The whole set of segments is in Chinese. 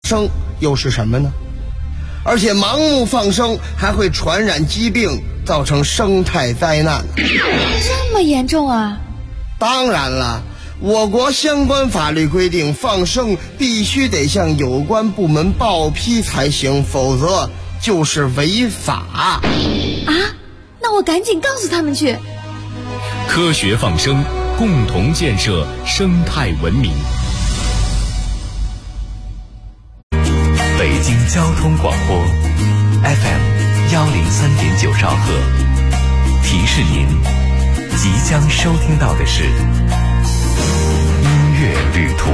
生又是什么呢？而且盲目放生还会传染疾病，造成生态灾难。 这么严重啊？ 当然了，我国相关法律规定，放生必须得向有关部门报批才行，否则就是违法。 啊？那我赶紧告诉他们去。 科学放生，共同建设生态文明。 北京交通广播 FM103.9兆赫，提示您即将收听到的是音乐旅途。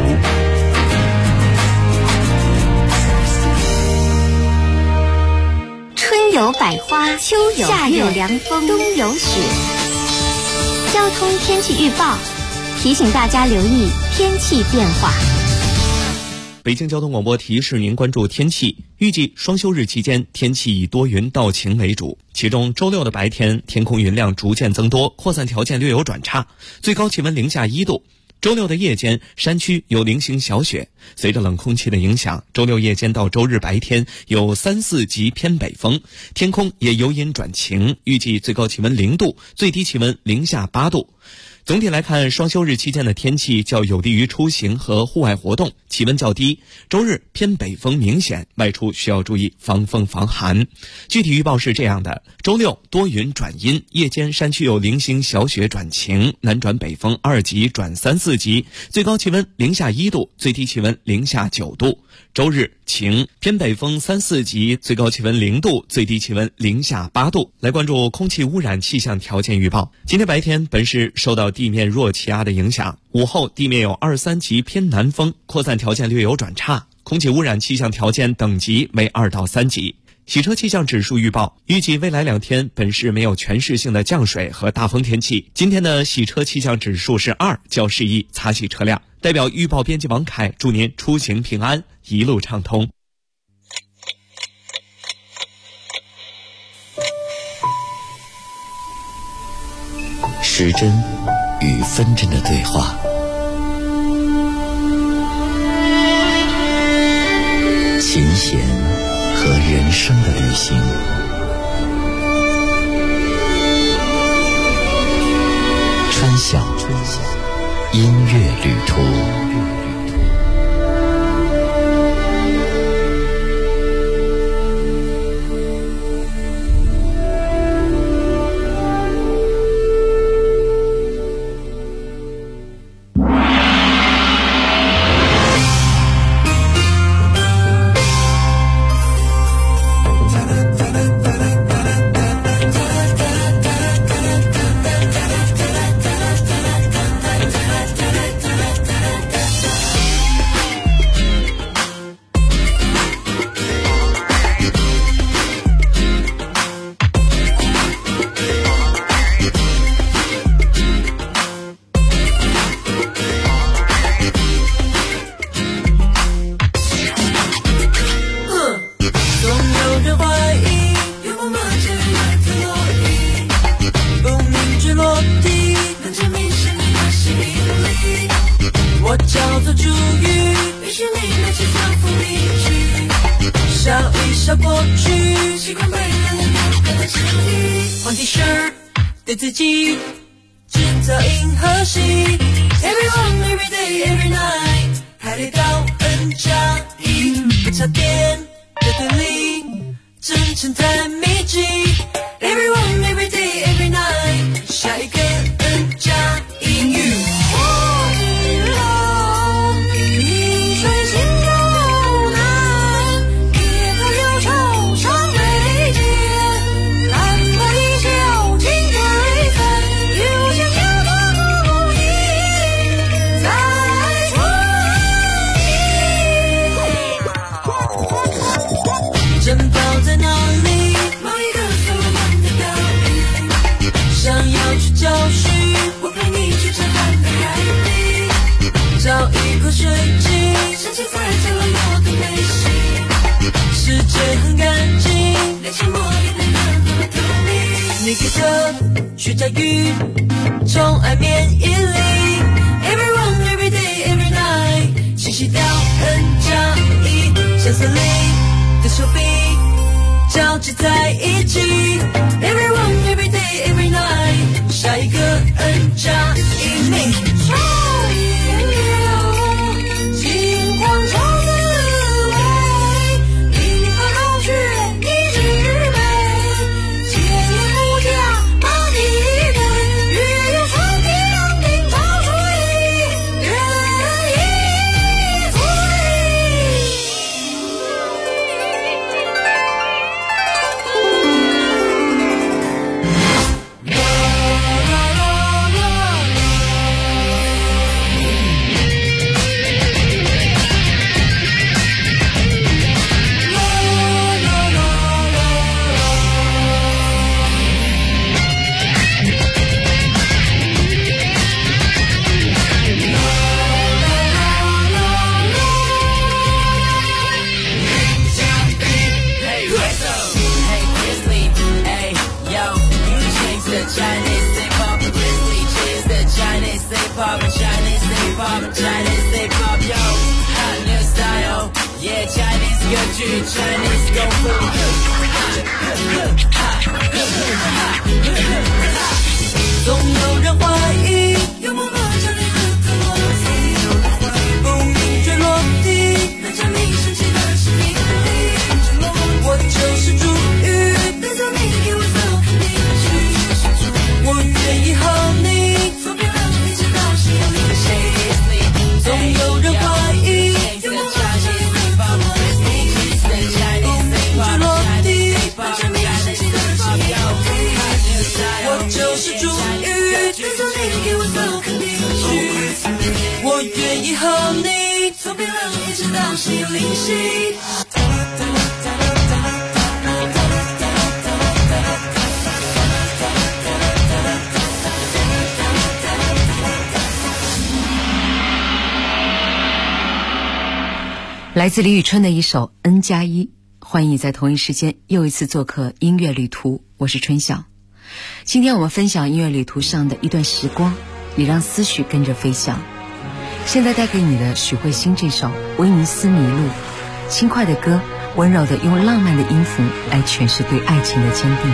春有百花，秋有夏有凉风，冬有雪。交通天气预报提醒大家留意天气变化。 北京交通广播提示您关注天气，预计双休日期间天气以多云到晴为主，其中周六的白天天空云量逐渐增多，扩散条件略有转差，最高气温零下1度。周六的夜间山区有零星小雪，随着冷空气的影响，周六夜间到周日白天有3、4级偏北风，天空也由阴转晴，预计最高气温0度，最低气温零下8度。总体来看，双休日期间的天气较有利于出行和户外活动，气温较低。周日偏北风明显，外出需要注意防风防寒。具体预报是这样的：周六多云转阴，夜间山区有零星小雪转晴，南转北风2级转3、4级，最高气温零下1度，最低气温零下9度。周日晴，偏北风3、4级，最高气温0度，最低气温零下8度。来关注空气污染气象条件预报。今天白天本市受到地面弱气压的影响，午后地面有2、3级偏南风，扩散条件略有转差，空气污染气象条件等级为2到3级。洗车气象指数预报，预计未来2天本市没有全市性的降水和大风天气。今天的洗车气象指数是2，较适宜擦洗车辆。代表预报编辑王凯祝您出行平安，一路畅通。 时针与分针的对话，琴弦和人生的旅行，川晓音乐旅途。 对自己制造银河系 Everyone, every day, every night 排列到 N+1 不插电的对立真诚太密集 Everyone, every day, every night 下一个 N+1 找一口水晶，深情在角落我的内心。世界很干净，连沉默也能让它们透明。你给的虚假语，宠爱免疫力。Everyone, every day, every night， 清晰掉N+1。 相思里的手臂交织在一起 Everyone, every day, every night 下一个 N 加1名金黄潮滋味黎明和融雪一枝梅千年木匠把你对日月传递两鬓潮水人一醉总有人怀疑有默默强烈的渴望风鸣坠落地那将你升起的是你我就是主语带走你给我所肯定我愿意和你走遍了一直到心里总有人怀疑有默默强烈的渴望风鸣坠落地那将你升起的是你我就是主语带走你给我所肯定我愿意和你走遍了一直到心灵系来自李宇春的一首 N+1， 欢迎你在同一时间又一次做客音乐旅途，我是春晓。今天我们分享音乐旅途上的一段时光，也让思绪跟着飞翔。现在带给你的许慧欣这首《威尼斯迷路》，轻快的歌，温柔的用浪漫的音符来诠释对爱情的坚定。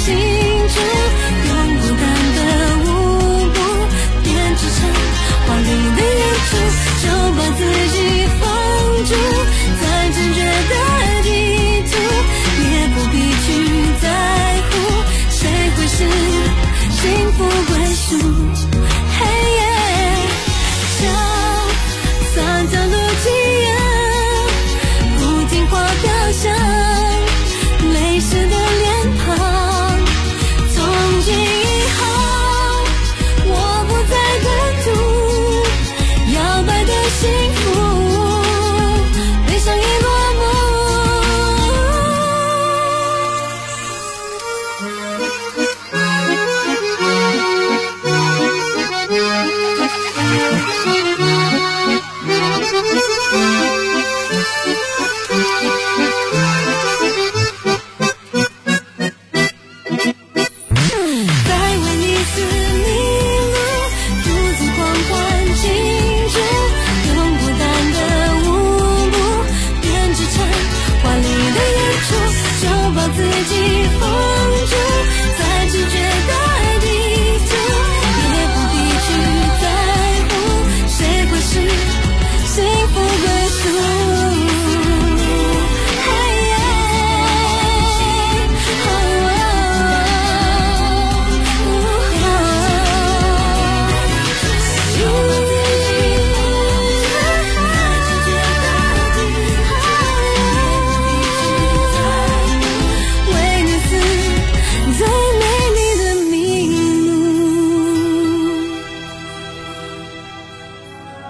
华丽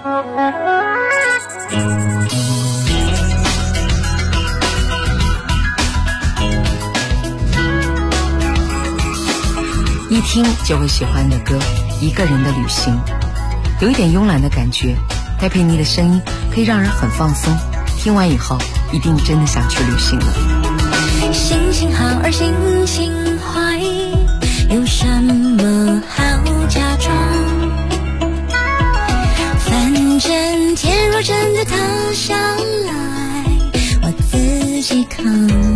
一听就会喜欢的歌，一个人的旅行，有一点慵懒的感觉，戴佩妮的声音可以让人很放松，听完以后一定真的想去旅行了。 心情好而心情坏，有什么好假装？反正天若真的塌下来，我自己扛。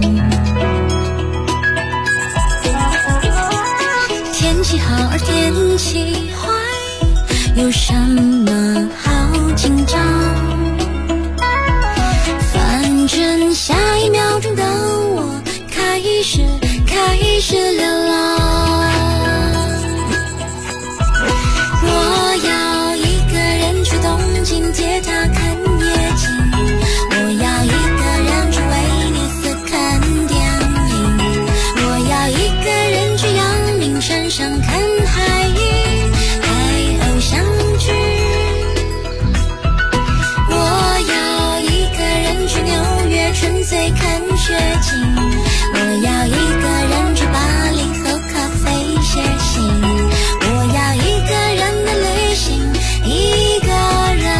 天气好而天气坏，有什么好紧张？反正下一秒钟的我开始流浪。我要一个人去东京铁塔看夜景，我要一个人去威尼斯看电影，我要一个人去阳明山上看海鹰，拍偶像剧。我要一个人去纽约纯粹看雪景，我要一个人去巴黎喝咖啡写信，我要一个人的旅行，一个人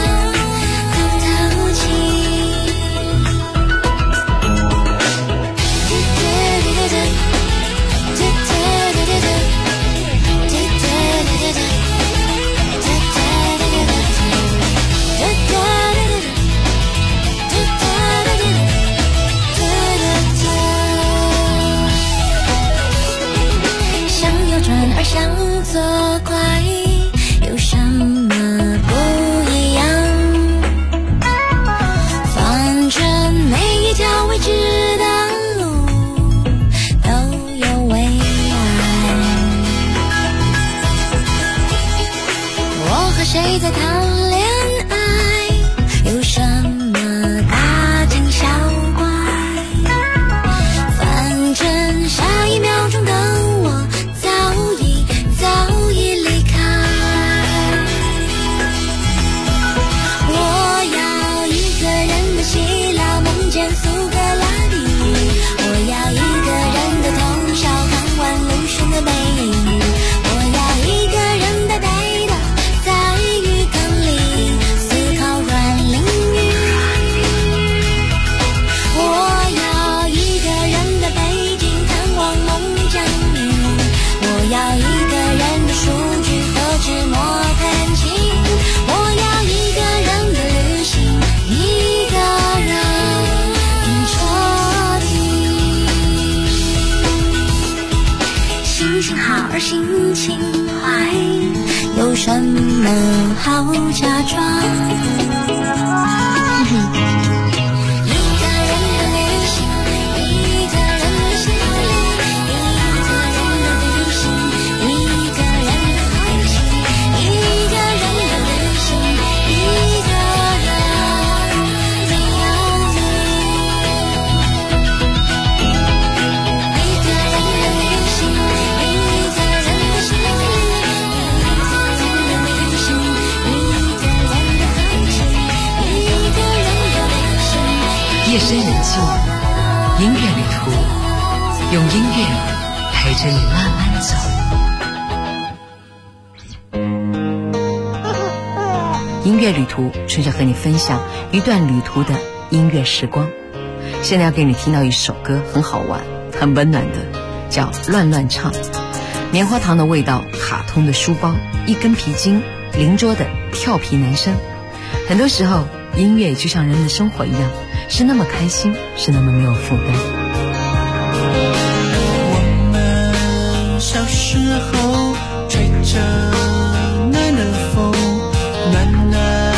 透气。想右转而想左拐，有什么不一样？反正每一条未知的路都有未来。我和谁在谈恋爱，有什么大惊小怪？反正下一秒钟的我早已离开。我要一个人的希腊梦见苏格拉底，我要一个人的通宵看完鲁迅的背影，我要一个人呆呆的在浴缸里思考阮玲玉，我要一个人的北京看望孟姜女，我要一个人的数据和纸墨弹琴，我要一个人的旅行，一个人彻底。心情好而心情坏，有什么好假装？ 夜深人静，音乐旅途，用音乐陪着你慢慢走。音乐旅途，春夏和你分享一段旅途的音乐时光。现在要给你听到一首歌，很好玩，很温暖的，叫《乱乱唱》。棉花糖的味道，卡通的书包，一根皮筋，邻桌的调皮男生。很多时候，音乐就像人的生活一样，是那么开心，是那么没有负担。 我们小时候吹着暖暖风，暖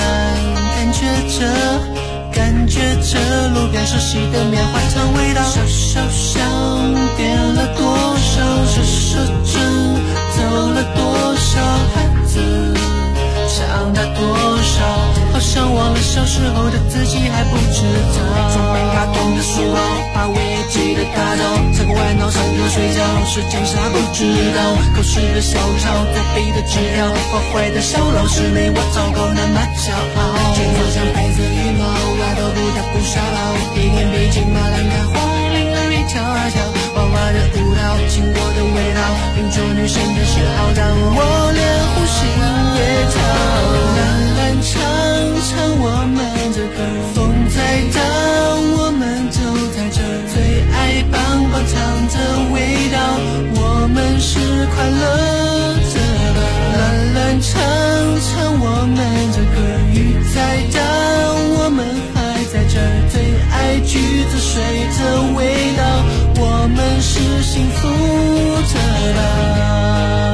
暖感觉着路边熟悉的棉花糖味道，小小想变了多少，手手着走了多少孩子，长大多少，好像忘了小时候的自己还不知道。装满卡通的书包，把危机的大脑，踩个弯道上课睡觉，时间啥不知道。考试的小抄，作弊的纸条，坏坏的小老师没我糟糕那么巧。 当我们还在这儿，最爱橘子水的味道，我们是幸福的吧。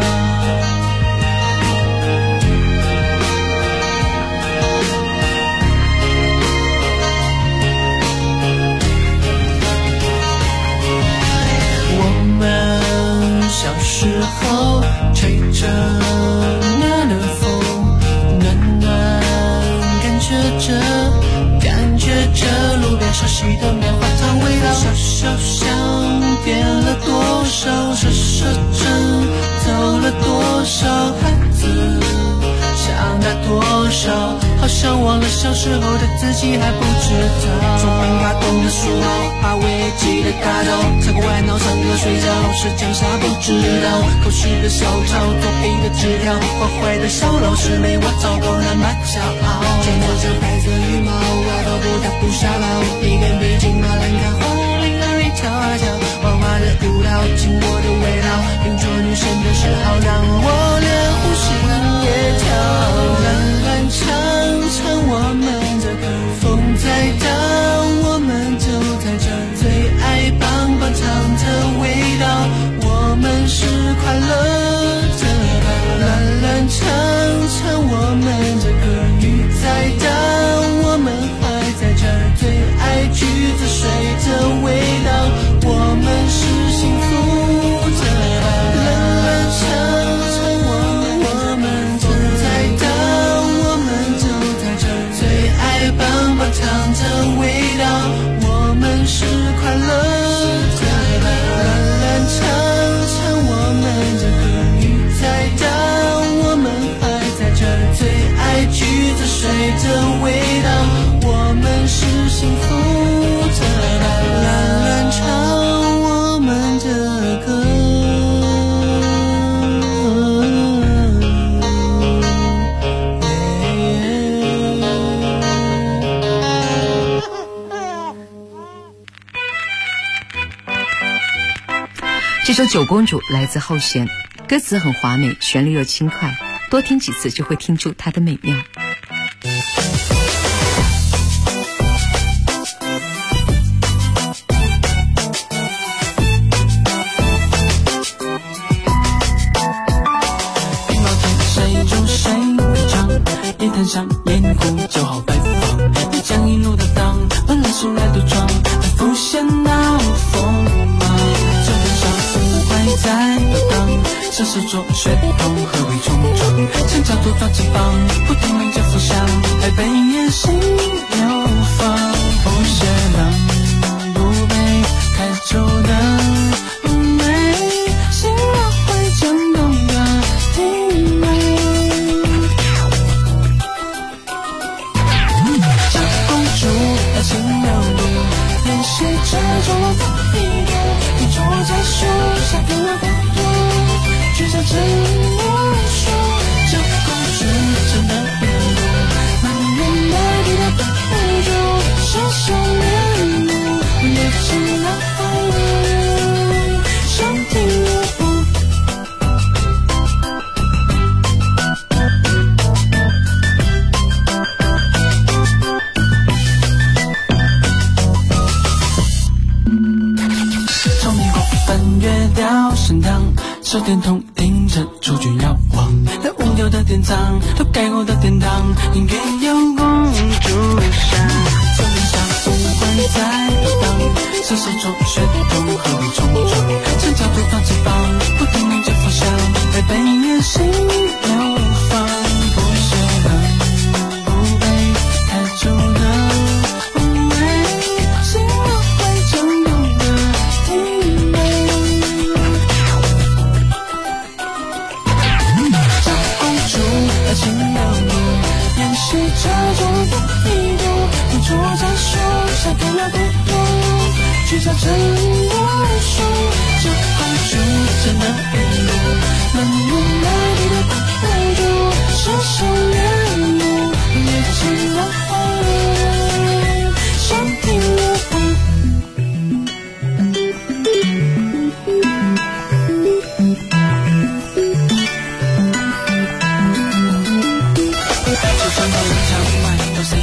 小时候吹着那的风，暖暖感觉着路边熟悉的棉花糖味道，小想变了多少，说真走了多少孩子，长大多少，好像忘了小时候的自己还不知道。中门卡通的书包，把危机的大刀，踩过外脑唱歌睡着，是讲啥不知道。口试的小抄，作弊的纸条，坏坏的小老师没我糟糕那么骄傲。见到这白色羽毛，外套不大不傻包，一根笔劲把栏杆花铃儿一跳啊跳，花花的舞蹈进我的味道，邻桌女生的嗜好让我连呼吸也跳。蓝蓝唱唱我们的歌，风再大我们就在这儿，最爱棒棒糖的味道，我们是快乐的吧。蓝蓝唱唱我们的歌，雨再大我们还在这儿，最爱橘子水的味道，我们是幸福的吧。蓝蓝唱唱我们的再大我们就在这儿，最爱棒棒糖的味道，我们是快乐的吧。蓝蓝唱唱我们的歌，雨再大我们还在这儿，最爱橘子水的味道，我们是幸福的吧。蓝蓝唱我们的歌。 这首《九公主》来自后弦，歌词很华美，旋律又轻快，多听几次就会听出它的美妙。 羽毛天谁住谁歌唱，夜滩上烟壶就好摆放，你将一路的荡，本来素来独闯，浮现那锋芒。这天上富贵在游荡，像是着血统何为冲撞，想角度抓起棒，不停鸣着浮香，还被野心流放。不屑浪不被开出的美，心若会震动的体味。小公主爱情流露，练习着中了的一个，你坐在树下变了孤独，举着真我说，小公主真的变路，满园满地的不住，是少年目，也成了快乐，想听我不。从霓虹翻越到神堂，手电筒盯着主角摇晃，那无聊的典藏，都盖过的殿堂，应该有公主上。走天上富贵在游荡，像是着血统何为冲撞，想角度抓起棒，不停鸣着浮香，还被野心流放。不屑浪不被开出的美，心若会震动的体味。小公主爱情流露，练习着中的一度，你坐在树下变了孤独，举着真我说，小公主真的变路，满园满地的不住，是少年目，也成了快乐，想听我不。就算到了场外，都谁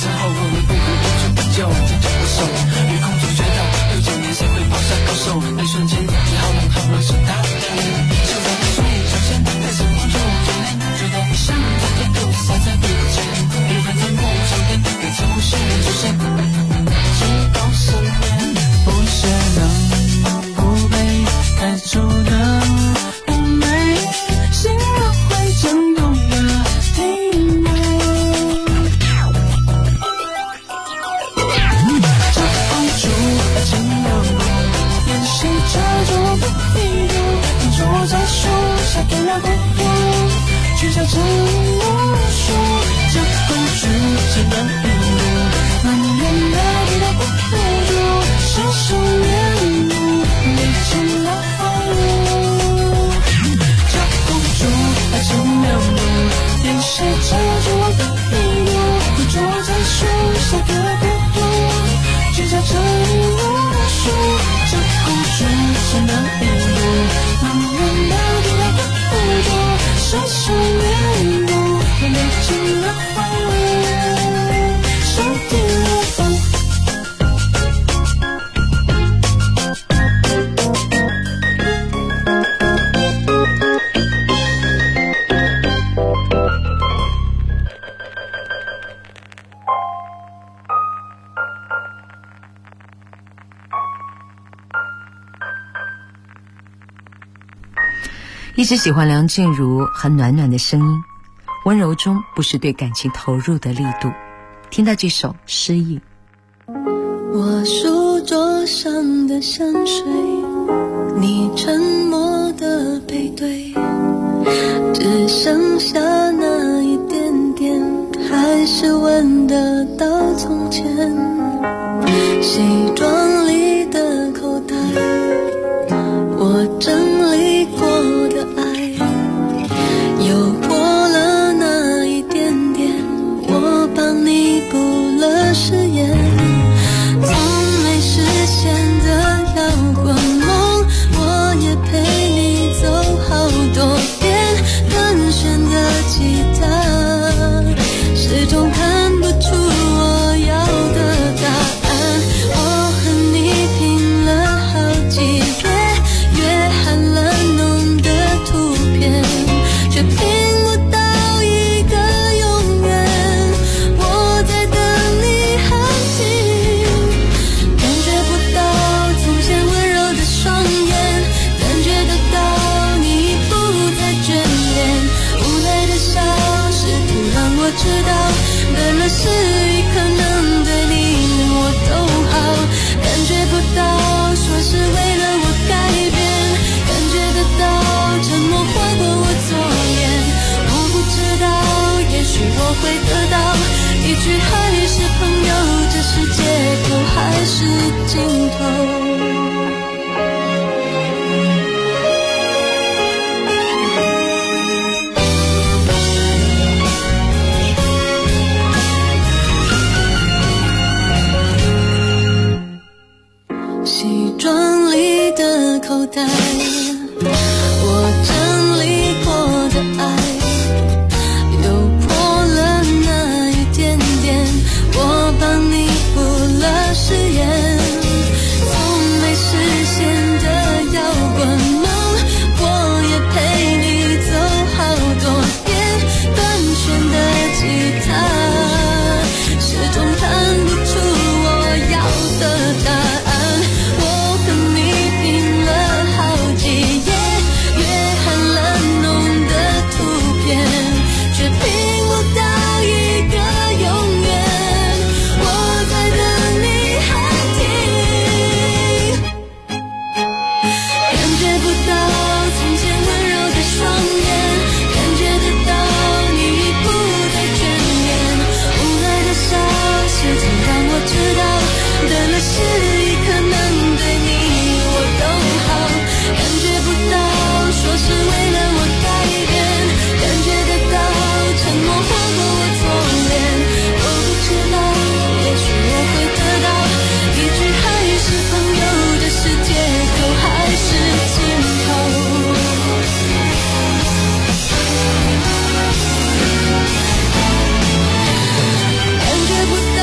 之后我们不可不去不就这就不手与空中学到6、9年谁会跑下高手那瞬间你好冷好热是他的现在的双眼小线带着光柱眼泪觉得你像在天空洒在笔尖有人在梦中间每次无限出现直到身边不屑能不被开除的妩媚心若会震动的体内这公主爱情的梦眼谁遮住我不迷路坐在树下点亮孤独取下这魔术这公主只能迷路满眼的地都不留住伸手面目历尽了荒芜这公主爱情面目眼谁遮住我的迷路坐在树下点亮孤独取下这魔术这公主只能迷路满眼的地都不留住伸手面目历尽了荒芜手底流放一直喜欢梁静茹很暖暖的声音，温柔中不是对感情投入的力度。听到这首《失忆》， 我书桌上的香水，你沉默的背对，只剩下那一点点，还是闻得到从前。西装里的口袋，我整理过的爱，又破了那一点点，我帮你补了誓言。从没实现的摇滚梦，我也陪你走好多遍。断弦的吉他，始终看不出我要的答案。我和你拼了好几遍，约翰了浓的图片，却拼不到一个永远。我在等你喊停，感觉不到从前温柔的双眼，感觉得到你不再眷恋。无奈的笑试图让我知道，得了失忆可能对你我都好。感觉不到说是为了我改变，感觉得到沉默划过我左眼。我不知道，也许我会得到一句还是朋友，这是借口还是尽头。西装里的口袋，我整理过的爱，又破了那一点点，我帮你补了誓言。从没实现的摇滚梦，我也陪你走好多遍。断弦的吉他，始终看不出我要的答案。我和你拼了好几页，约翰了浓的图片，却拼不到一个永远。我在等你喊停，感觉不到从前温柔的双眼，感觉得到你不再眷恋。无奈的笑试图让我知道，得了失忆可能对你我都好。感觉不到说是为了我改变，感觉得到沉默划过我左脸。我不知道，也许我会得到一句还是朋友，这是借口还是尽头。感觉不到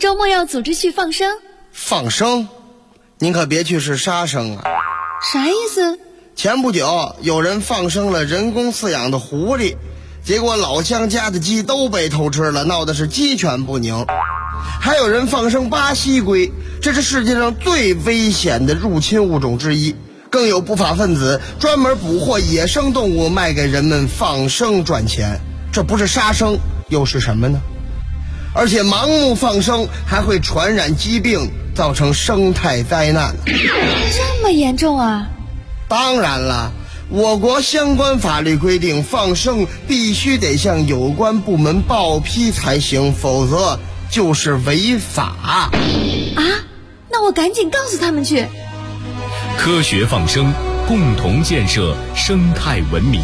周末要组织去放生。 放生？您可别去是杀生啊！ 啥意思？ 前不久有人放生了人工饲养的狐狸，结果老乡家的鸡都被偷吃了，闹的是鸡犬不宁。还有人放生巴西龟，这是世界上最危险的入侵物种之一。更有不法分子专门捕获野生动物卖给人们放生赚钱，这不是杀生又是什么呢？而且盲目放生还会传染疾病，造成生态灾难。 这么严重啊？ 当然了，我国相关法律规定，放生必须得向有关部门报批才行，否则就是违法。 啊？那我赶紧告诉他们去。 科学放生，共同建设生态文明。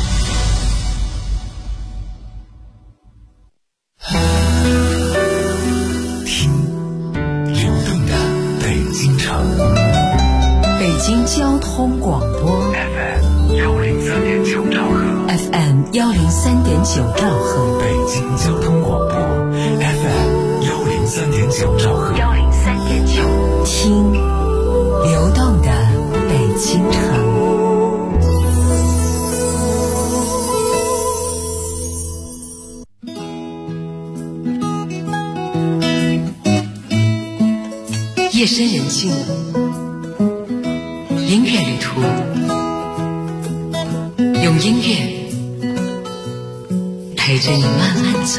听流动的北京城， 北京交通广播 FM 103.9兆赫 FM 103.9兆赫， 北京交通广播 FM 103.9兆赫 103.9，听流动的北京城。夜深人静，音乐旅途，用音乐陪着你慢慢走。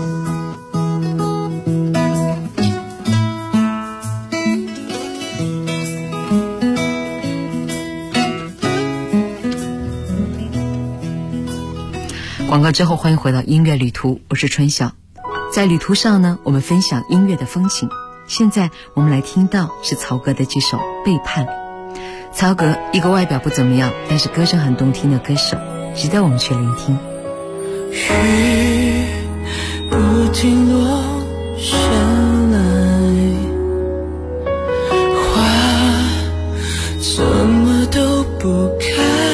广告之后，欢迎回到音乐旅途，我是春晓。在旅途上呢，我们分享音乐的风景。现在我们来听到是曹格的这首《背叛》。曹格一个外表不怎么样，但是歌声很动听的歌手，值得我们去聆听。 雨不停落下来，花怎么都不开，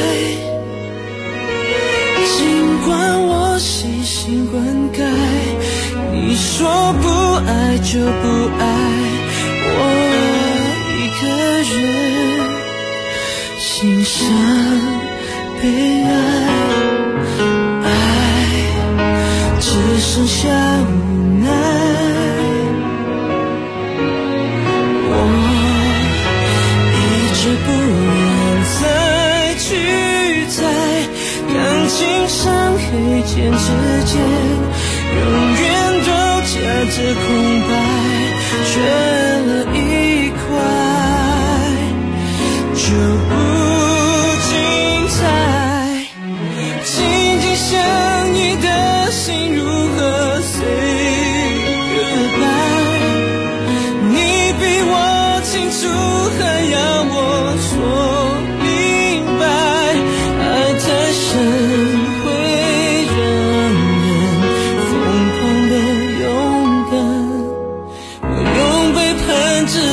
尽管我细心灌溉，你说不爱就不爱，我一个人欣赏被爱，爱只剩下无奈，我一直不愿再去猜，感情像黑键之间永远都夹着空白，缺了一块就不精彩。紧紧相依的心如何 say goodbye？ 你比我清楚，还要我说明白，爱太深会让人疯狂的勇敢，我用背叛之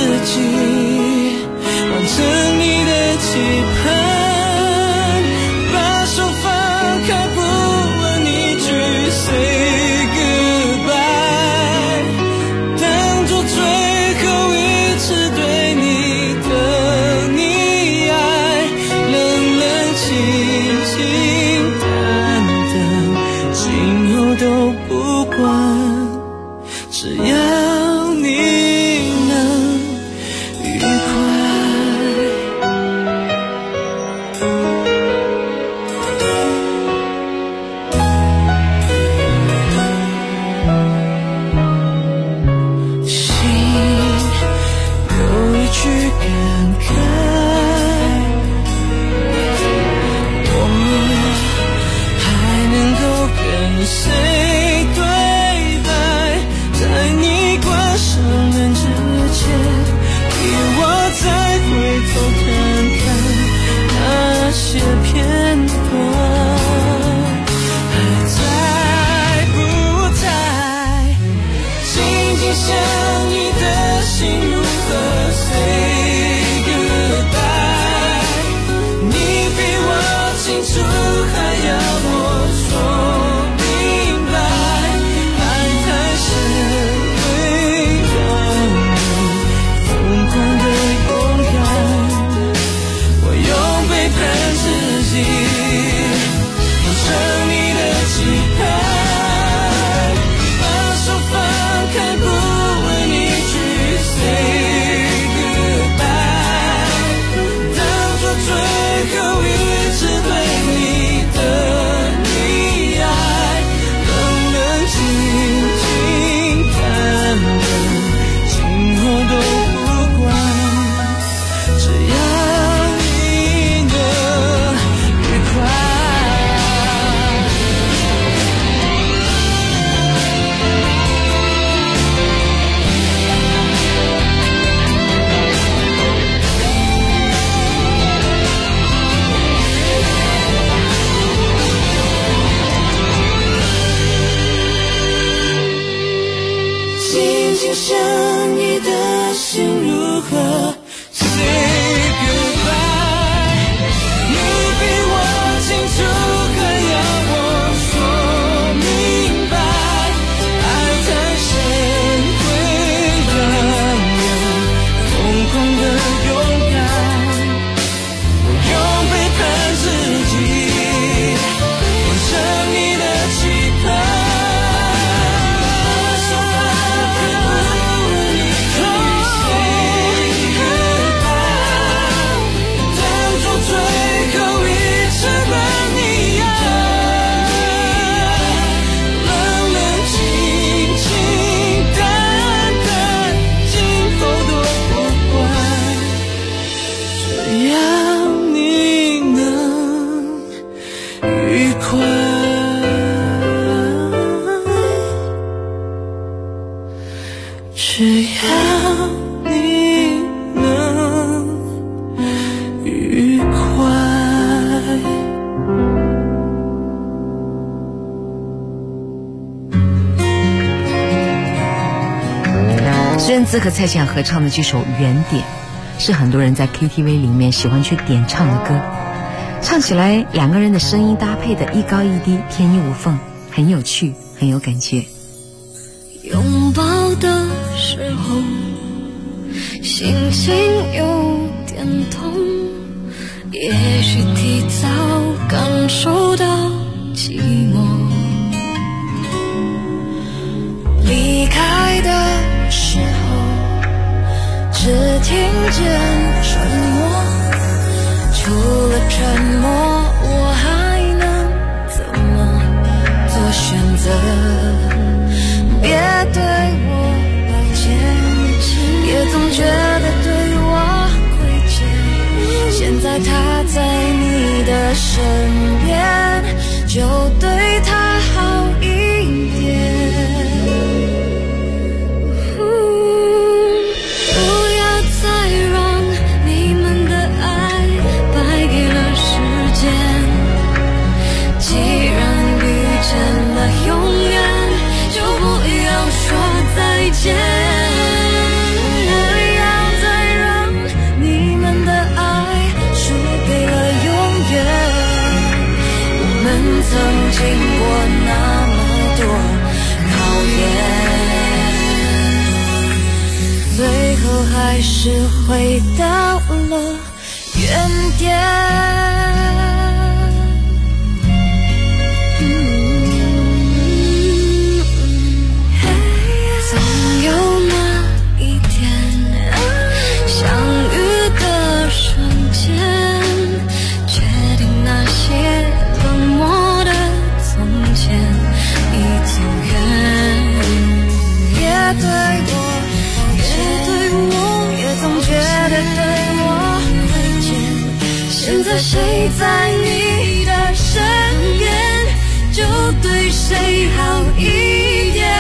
姿和蔡健雅合唱的这首《原点》，是很多人在 KTV 里面喜欢去点唱的歌。唱起来两个人的声音搭配的一高一低，天衣无缝，很有趣，很有感觉。 拥抱的时候，心情有点痛，也许提早感受到寂寞。离开的时候，只听见沉默，除了沉默，我还能怎么做选择？别对我抱歉，也总觉得对我亏欠。现在他在你的身边，就对他好一点。不要再让你们的爱败给了时间。既然遇见了永远，就不要说再见。不要再让你们的爱输给了永远。我们曾经过那么多考验，最后还是回到了原点。现在谁在你的身边，就对谁好一点。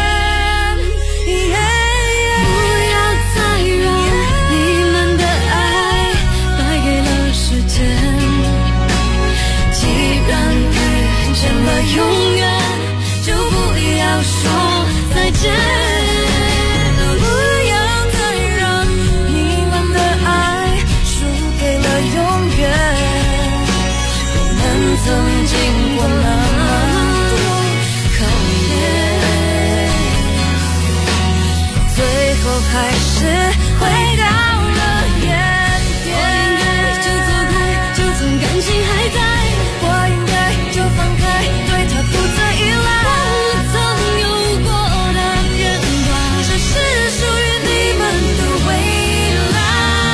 不要再让你们的爱败给了时间。既然遇见了永远，就不要说再见。曾经过那么多考验，最后还是回到了原点。我应该就走开，就算感情还在，我应该就放开，对他不再依赖。忘了曾有过的片段，这是属于你们的未来。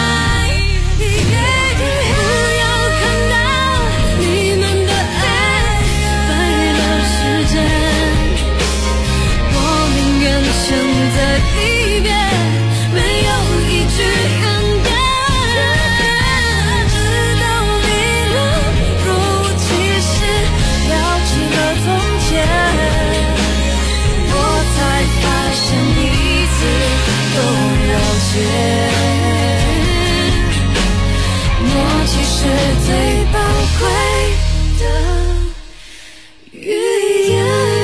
不要看到你们选在离别，没有一句怨言。直到离了，若无其事聊起了从前，我才发现彼此都了解。默契是最宝贵的语言。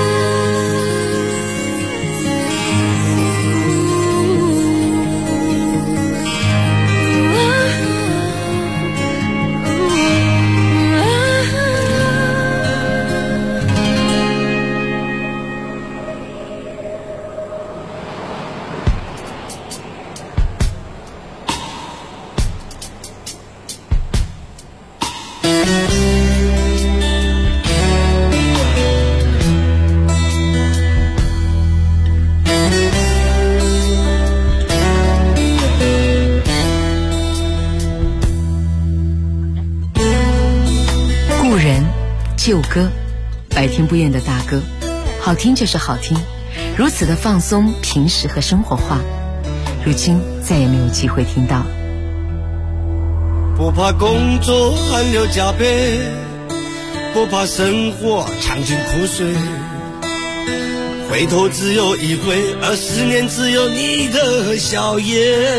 旧歌，百听不厌的大歌，好听就是好听，如此的放松、平实和生活化，如今再也没有机会听到。 不怕工作汗流浃背，不怕生活尝尽苦水，回头只有一回，20年只有你的笑颜。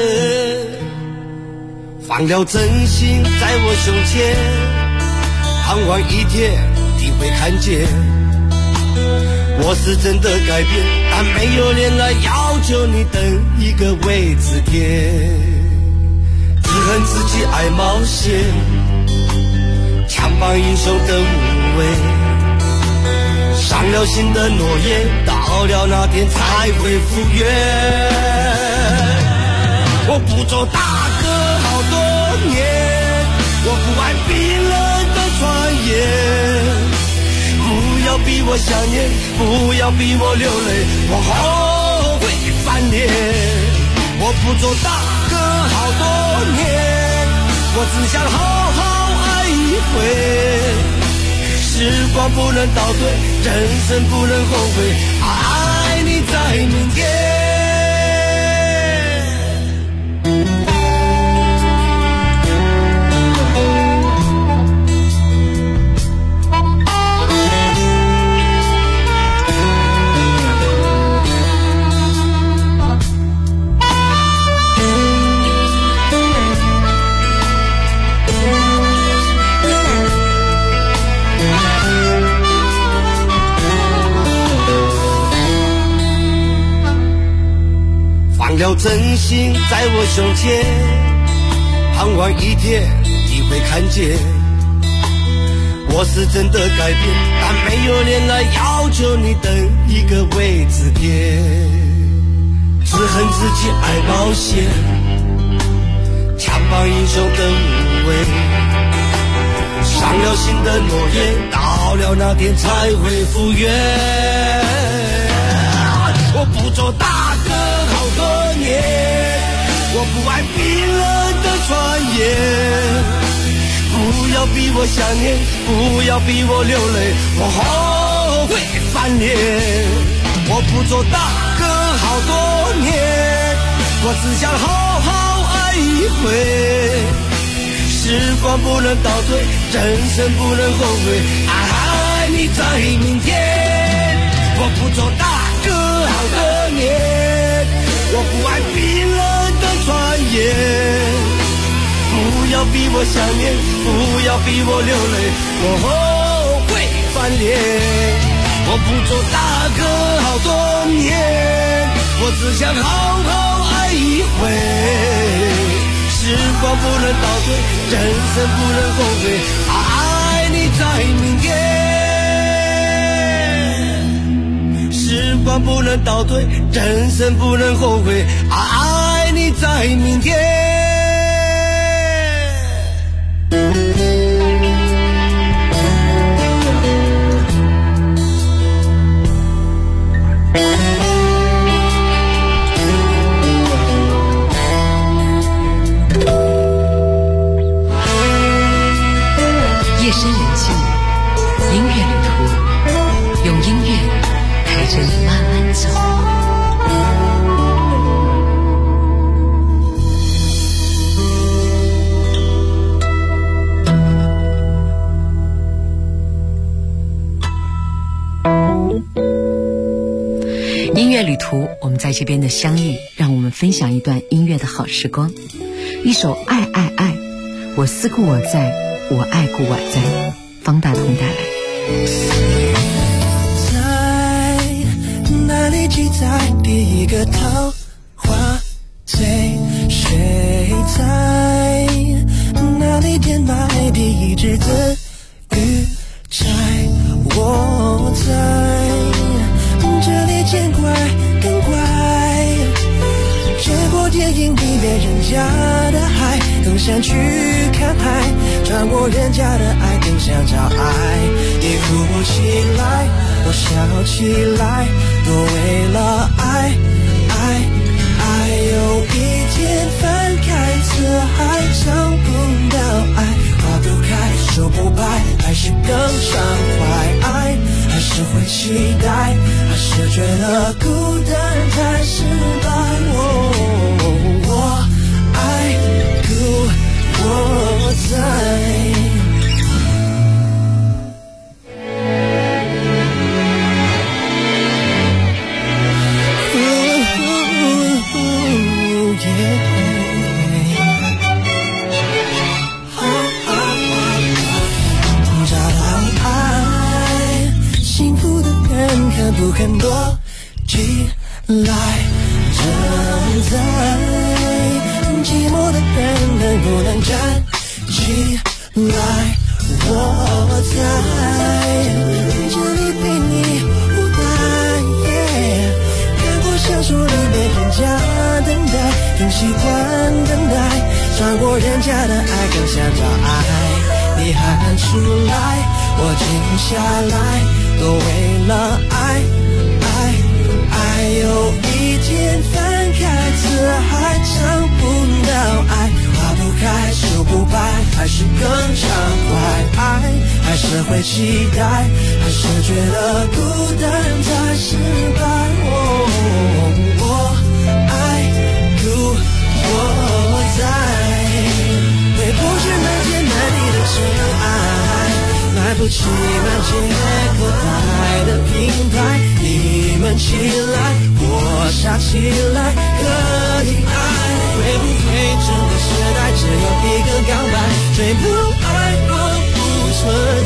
放了真心在我胸前，盼望一天你会看见， 我是真的改变，但没有脸来要求你等一个位置点。只恨自己爱冒险，强绑英雄的无畏，伤了心的诺言，到了那天才会复原。我不做大哥好多年，我不爱冰冷的传言。不要逼我想念，不要逼我流泪，我后悔翻脸。我不做大哥好多年，我只想好好爱一回。时光不能倒退，人生不能后悔，爱你在明天。了真心在我胸前，盼望一天你会看见。我是真的改变，但没有脸来要求你等一个位置点。只恨自己爱冒险，强绑英雄的无畏，伤了心的诺言，到了那天才会复原。我不做大哥好多年，我不爱冰冷的传言。不要逼我想念，不要逼我流泪，我后悔翻脸。我不做大哥好多年，我只想好好爱一回。时光不能倒退，人生不能后悔，爱你在明天。我不做大哥好多年，我不爱冰冷的传言。不要逼我想念，不要逼我流泪，我后悔翻脸。我不做大哥好多年，我只想好好爱一回。时光不能倒退，人生不能后悔，爱你在明天。时光不能倒退，人生不能后悔，爱你在明天。 夜深人静，音乐旅途，用音乐陪着你慢慢走。音乐旅途，我们在这边的相遇，让我们分享一段音乐的好时光。一首《爱爱爱》，我思故我在，我爱故我在，方大同带来。 在哪里记载第一个桃花醉？谁在哪里填埋第一只子玉钗？我在这里见怪更怪，见过电影里面人家的海，更想去看海，穿过人家的爱，更想找爱。你哭起来，我笑起来，都为了爱，爱，爱。有一天翻开词海，找不到爱，花不开，手不白，还是更伤怀。爱，还是会期待，还是觉得孤单太失败。我爱故我在。找到爱，幸福的人看不不肯躲起来。站在寂寞的人能不能站起来？我在这里陪你无奈，看过小说里面人家等待，更习惯等待，超过人家的爱更想找爱。你喊出来，我静下来，都为了爱。爱有一天翻开，字还唱不到爱，花不开树不白，还是更畅快。爱还是会期待，还是觉得孤单才失败。我爱故我在，回不去那天那地的尘埃，买不起满街口袋的品牌。你们起来，我傻起来，可以爱。会不会整个时代只有一个告白，谁不爱我不存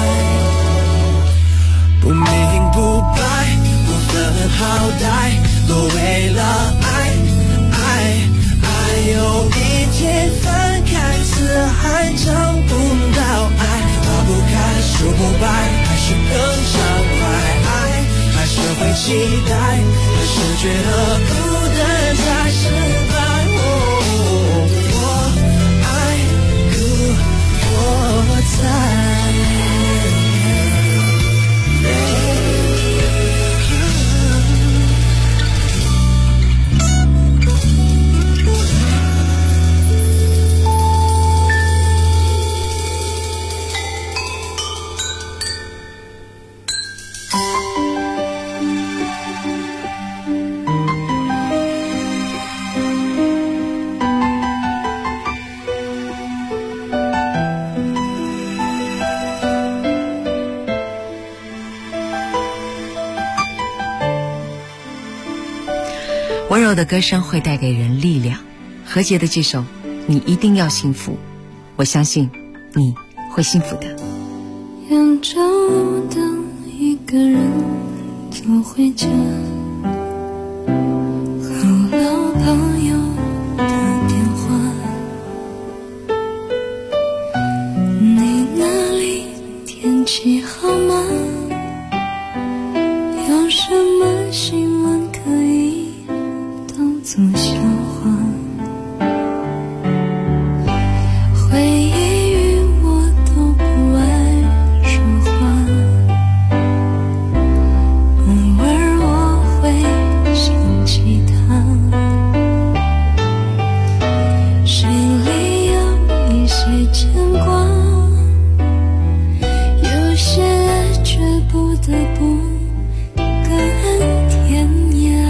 在，不明不白，不分好歹，都为了爱。爱有一天翻开，字还找不到爱，花不开树不白，还是更畅快。爱还是会期待，还是觉得孤单才失败。我爱故我在。 温柔的歌声会带给人力量，何洁的这首《你一定要幸福》，我相信你会幸福的。 扬州路灯一个人走回家，和老朋友的电话，你那里天气好吗？有什么新闻可以当作笑话？回忆与我都不爱说话，偶尔我会想起他，心里有一些牵挂，有些爱却不得不各安天涯。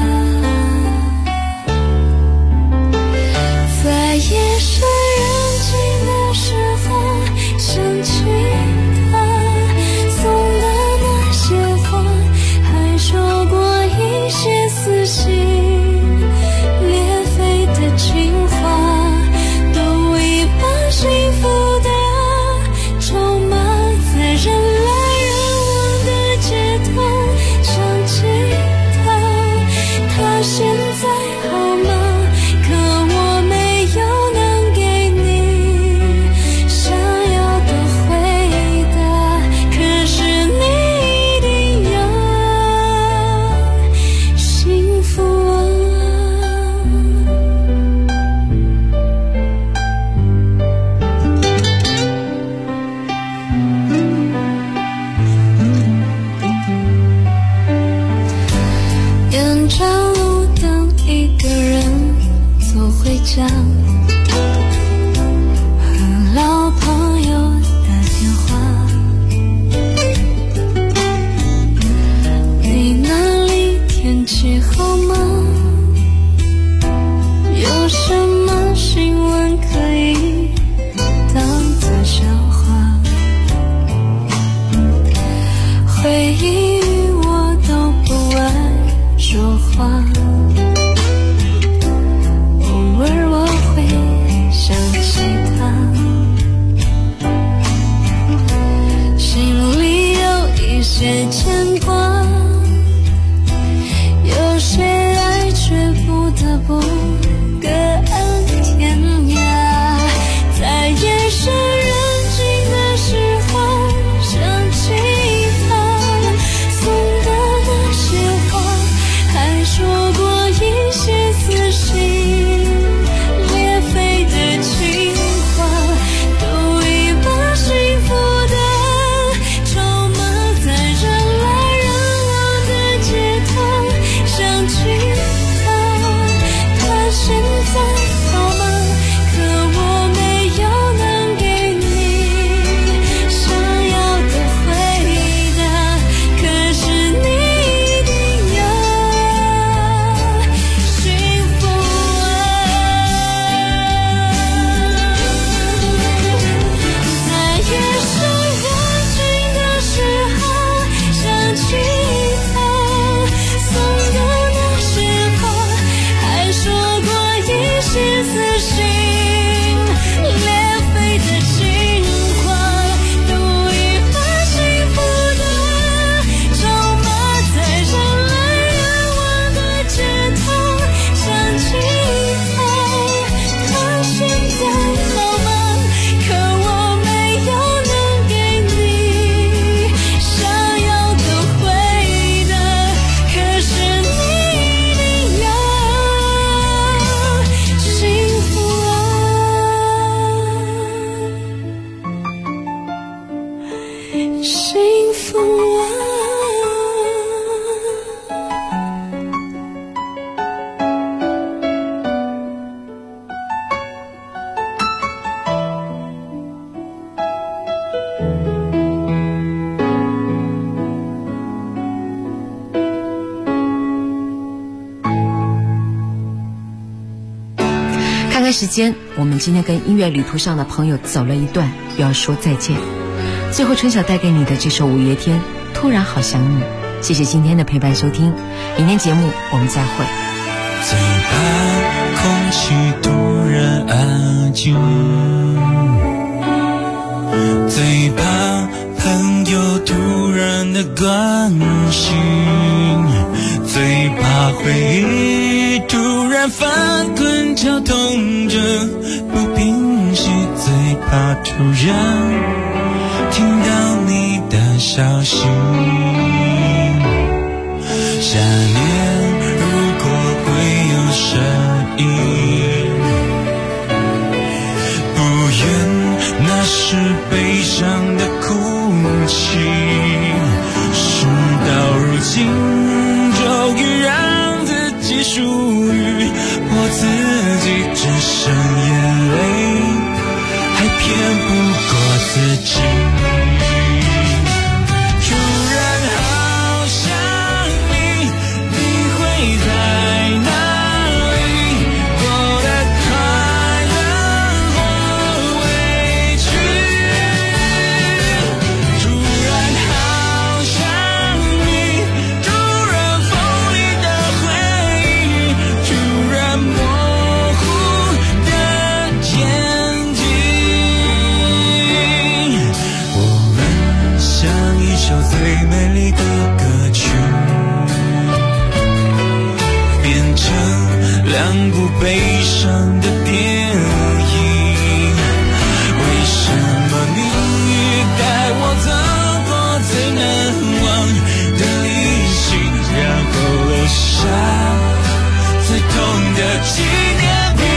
在夜深人静的时候想起他送的那些话，还说过一些撕心裂肺的情话，都已把幸福幸福啊。 看看时间，我们今天跟音乐旅途上的朋友走了一段，又要说再见。最后春晓带给你的这首五月天，突然好想你。谢谢今天的陪伴收听，明天节目我们再会。 最怕空气突然安静，最怕朋友突然的关心，最怕回忆突然翻滚绞痛着不平息，最怕突然听到你的消息。想念如果会有声音，不愿那是悲伤的哭泣，事到如今终于让自己属于我自己，只剩眼泪还骗不过自己。最美丽的歌曲，变成两部悲伤的电影。为什么你带我走过最难忘的旅行，然后留下最痛的纪念品？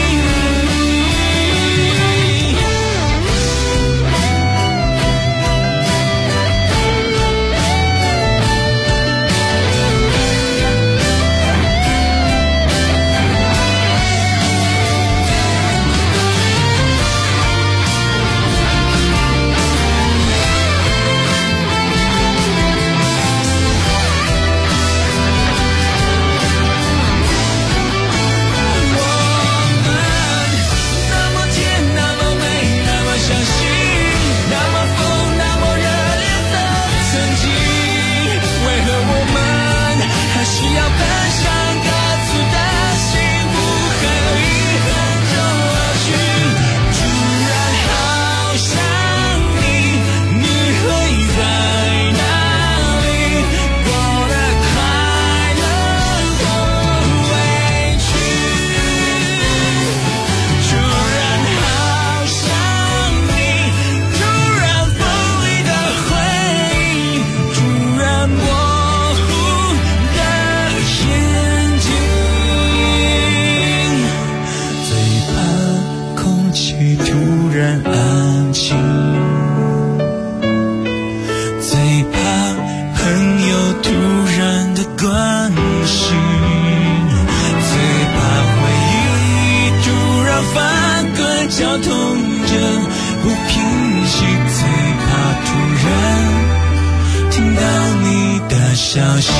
绞痛着不平息，最怕突然听到你的消息，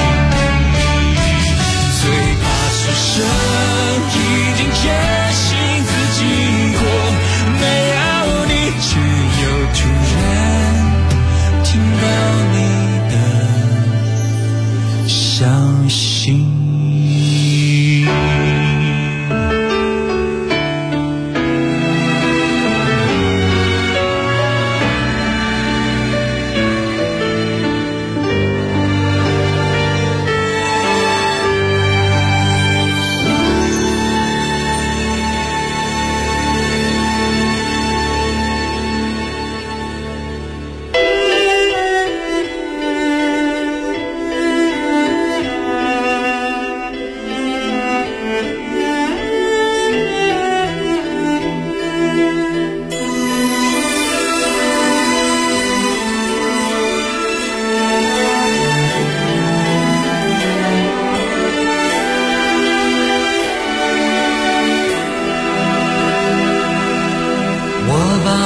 最怕是生已经决心自己过，没有你却又突然听到你的消息。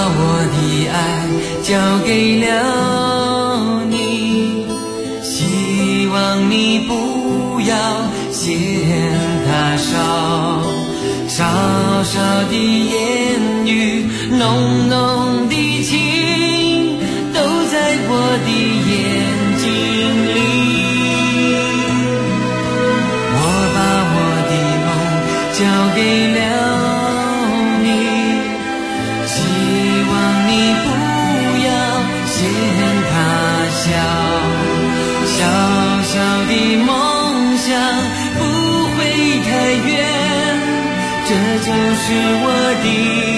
我的爱交给了你，希望你不要嫌它少，少少的言语，浓浓的情，都在我的眼睛里。我把我的梦交给了你，希望你不要嫌它小，小小的梦想不会太远，这就是我的